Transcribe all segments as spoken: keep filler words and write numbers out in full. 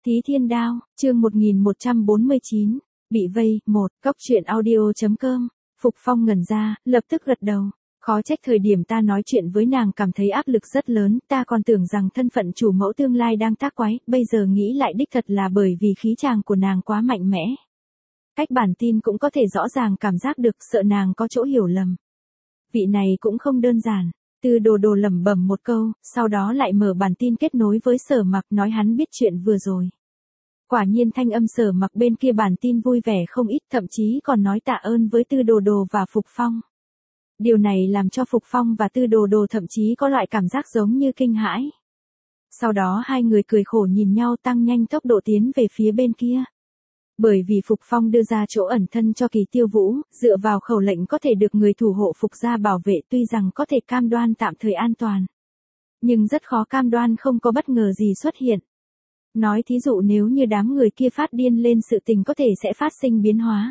Thí Thiên Đao, chương một nghìn một trăm bốn mươi chín, bị vây, một, cóc truyện audio.com, Phục Phong ngẩn ra, lập tức gật đầu. Khó trách thời điểm ta nói chuyện với nàng cảm thấy áp lực rất lớn, ta còn tưởng rằng thân phận chủ mẫu tương lai đang tác quái, bây giờ nghĩ lại đích thật là bởi vì khí chàng của nàng quá mạnh mẽ. Cách bản tin cũng có thể rõ ràng cảm giác được, sợ nàng có chỗ hiểu lầm. Vị này cũng không đơn giản. Tư Đồ Đồ lẩm bẩm một câu, sau đó lại mở bản tin kết nối với Sở Mặc nói hắn biết chuyện vừa rồi. Quả nhiên thanh âm Sở Mặc bên kia bản tin vui vẻ không ít, thậm chí còn nói tạ ơn với Tư Đồ Đồ và Phục Phong. Điều này làm cho Phục Phong và Tư Đồ Đồ thậm chí có loại cảm giác giống như kinh hãi. Sau đó hai người cười khổ nhìn nhau tăng nhanh tốc độ tiến về phía bên kia. Bởi vì Phục Phong đưa ra chỗ ẩn thân cho Kỳ Tiêu Vũ, dựa vào khẩu lệnh có thể được người thủ hộ Phục gia bảo vệ, tuy rằng có thể cam đoan tạm thời an toàn. Nhưng rất khó cam đoan không có bất ngờ gì xuất hiện. Nói thí dụ nếu như đám người kia phát điên lên sự tình có thể sẽ phát sinh biến hóa.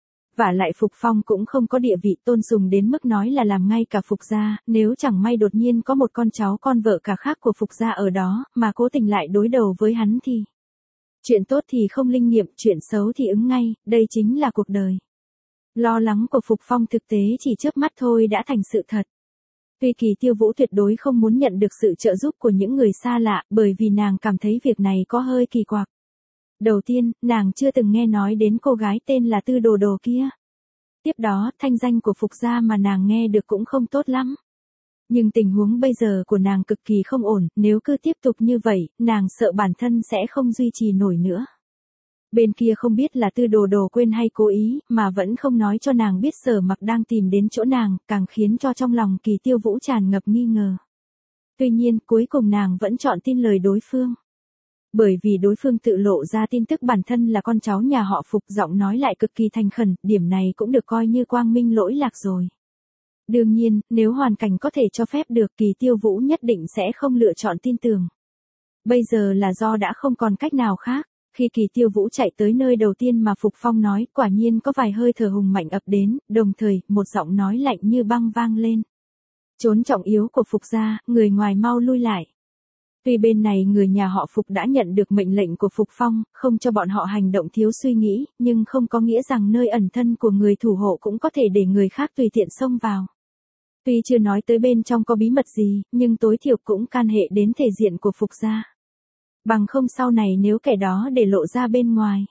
Vả lại Phục Phong cũng không có địa vị tôn sùng đến mức nói là làm ngay cả Phục gia, nếu chẳng may đột nhiên có một con cháu con vợ cả khác của Phục gia ở đó, mà cố tình lại đối đầu với hắn thì... Chuyện tốt thì không linh nghiệm, chuyện xấu thì ứng ngay, đây chính là cuộc đời. Lo lắng của Phục Phong thực tế chỉ chớp mắt thôi đã thành sự thật. Tuy Kỳ Tiêu Vũ tuyệt đối không muốn nhận được sự trợ giúp của những người xa lạ, bởi vì nàng cảm thấy việc này có hơi kỳ quặc. Đầu tiên, nàng chưa từng nghe nói đến cô gái tên là Tư Đồ Đồ kia. Tiếp đó, thanh danh của Phục gia mà nàng nghe được cũng không tốt lắm. Nhưng tình huống bây giờ của nàng cực kỳ không ổn, nếu cứ tiếp tục như vậy, nàng sợ bản thân sẽ không duy trì nổi nữa. Bên kia không biết là Tư Đồ Đồ quên hay cố ý, mà vẫn không nói cho nàng biết Sở Mặc đang tìm đến chỗ nàng, càng khiến cho trong lòng Kỳ Tiêu Vũ tràn ngập nghi ngờ. Tuy nhiên, cuối cùng nàng vẫn chọn tin lời đối phương. Bởi vì đối phương tự lộ ra tin tức bản thân là con cháu nhà họ Phục, giọng nói lại cực kỳ thành khẩn, điểm này cũng được coi như quang minh lỗi lạc rồi. Đương nhiên, nếu hoàn cảnh có thể cho phép được, Kỳ Tiêu Vũ nhất định sẽ không lựa chọn tin tưởng. Bây giờ là do đã không còn cách nào khác, khi Kỳ Tiêu Vũ chạy tới nơi đầu tiên mà Phục Phong nói, quả nhiên có vài hơi thở hùng mạnh ập đến, đồng thời, một giọng nói lạnh như băng vang lên. Trốn trọng yếu của Phục gia, người ngoài mau lui lại. Tuy bên này người nhà họ Phục đã nhận được mệnh lệnh của Phục Phong, không cho bọn họ hành động thiếu suy nghĩ, nhưng không có nghĩa rằng nơi ẩn thân của người thủ hộ cũng có thể để người khác tùy tiện xông vào. Tuy chưa nói tới bên trong có bí mật gì, nhưng tối thiểu cũng can hệ đến thể diện của Phục gia. Bằng không sau này nếu kẻ đó để lộ ra bên ngoài.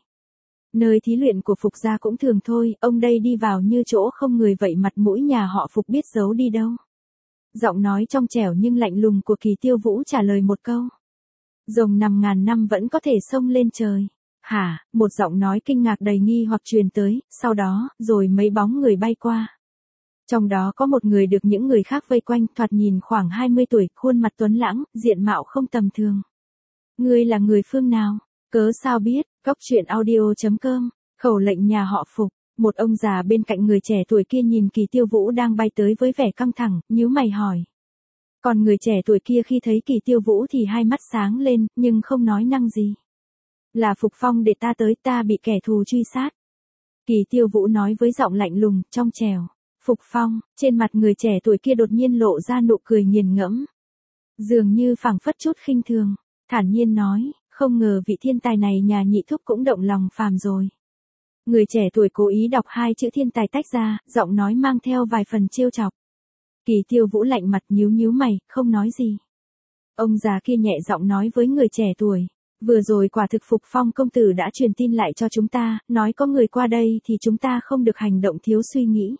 Nơi thí luyện của Phục gia cũng thường thôi, ông đây đi vào như chỗ không người vậy, mặt mũi nhà họ Phục biết giấu đi đâu. Giọng nói trong trẻo nhưng lạnh lùng của Kỳ Tiêu Vũ trả lời một câu. Rồng nằm ngàn năm vẫn có thể xông lên trời. Hả, một giọng nói kinh ngạc đầy nghi hoặc truyền tới, sau đó, rồi mấy bóng người bay qua. Trong đó có một người được những người khác vây quanh, thoạt nhìn khoảng hai mươi tuổi, khuôn mặt tuấn lãng, diện mạo không tầm thường. Ngươi là người phương nào? Cớ sao biết? Cóc truyện audio.com, khẩu lệnh nhà họ Phục. Một ông già bên cạnh người trẻ tuổi kia nhìn Kỳ Tiêu Vũ đang bay tới với vẻ căng thẳng, nhíu mày hỏi. Còn người trẻ tuổi kia khi thấy Kỳ Tiêu Vũ thì hai mắt sáng lên, nhưng không nói năng gì. Là Phục Phong để ta tới, ta bị kẻ thù truy sát. Kỳ Tiêu Vũ nói với giọng lạnh lùng, trong trẻo. Phục Phong, trên mặt người trẻ tuổi kia đột nhiên lộ ra nụ cười nghiền ngẫm. Dường như phảng phất chút khinh thường, thản nhiên nói, không ngờ vị thiên tài này nhà nhị thúc cũng động lòng phàm rồi. Người trẻ tuổi cố ý đọc hai chữ thiên tài tách ra, giọng nói mang theo vài phần trêu chọc. Kỳ Tiêu Vũ lạnh mặt nhíu nhíu mày, không nói gì. Ông già kia nhẹ giọng nói với người trẻ tuổi, vừa rồi quả thực Phục Phong công tử đã truyền tin lại cho chúng ta, nói có người qua đây thì chúng ta không được hành động thiếu suy nghĩ.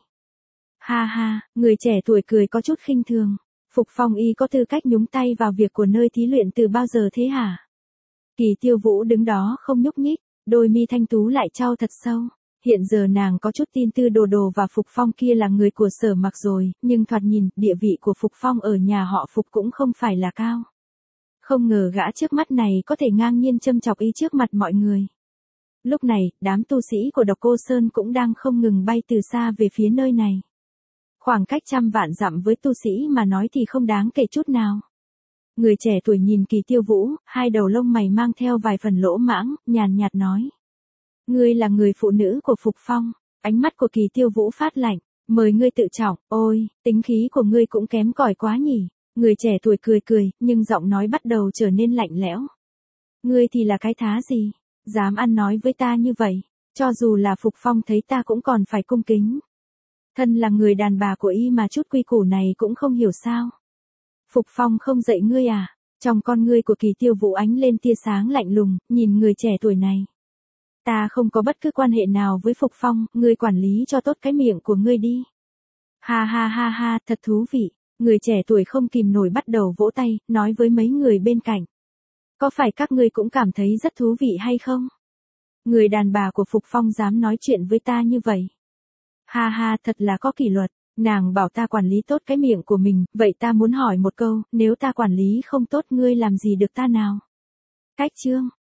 Ha ha, người trẻ tuổi cười có chút khinh thường. Phục Phong y có tư cách nhúng tay vào việc của nơi thí luyện từ bao giờ thế hả? Kỳ Tiêu Vũ đứng đó không nhúc nhích, đôi mi thanh tú lại chau thật sâu. Hiện giờ nàng có chút tin Tư Đồ Đồ và Phục Phong kia là người của Sở Mặc rồi, nhưng thoạt nhìn, địa vị của Phục Phong ở nhà họ Phục cũng không phải là cao. Không ngờ gã trước mắt này có thể ngang nhiên châm chọc y trước mặt mọi người. Lúc này, đám tu sĩ của Độc Cô Sơn cũng đang không ngừng bay từ xa về phía nơi này. Khoảng cách trăm vạn dặm với tu sĩ mà nói thì không đáng kể chút nào. Người trẻ tuổi nhìn Kỳ Tiêu Vũ, hai đầu lông mày mang theo vài phần lỗ mãng, nhàn nhạt nói. Ngươi là người phụ nữ của Phục Phong, ánh mắt của Kỳ Tiêu Vũ phát lạnh, mời ngươi tự trọng, ôi, tính khí của ngươi cũng kém cỏi quá nhỉ. Người trẻ tuổi cười cười, nhưng giọng nói bắt đầu trở nên lạnh lẽo. Ngươi thì là cái thá gì? Dám ăn nói với ta như vậy, cho dù là Phục Phong thấy ta cũng còn phải cung kính. Thân là người đàn bà của y mà chút quy củ này cũng không hiểu sao. Phục Phong không dạy ngươi à? Trong con ngươi của Kỳ Tiêu Vũ ánh lên tia sáng lạnh lùng, nhìn người trẻ tuổi này. Ta không có bất cứ quan hệ nào với Phục Phong, ngươi quản lý cho tốt cái miệng của ngươi đi. Ha ha ha ha, thật thú vị. Người trẻ tuổi không kìm nổi bắt đầu vỗ tay, nói với mấy người bên cạnh. Có phải các ngươi cũng cảm thấy rất thú vị hay không? Người đàn bà của Phục Phong dám nói chuyện với ta như vậy. Ha ha, thật là có kỷ luật. Nàng bảo ta quản lý tốt cái miệng của mình, vậy ta muốn hỏi một câu, nếu ta quản lý không tốt ngươi làm gì được ta nào? Cách chương.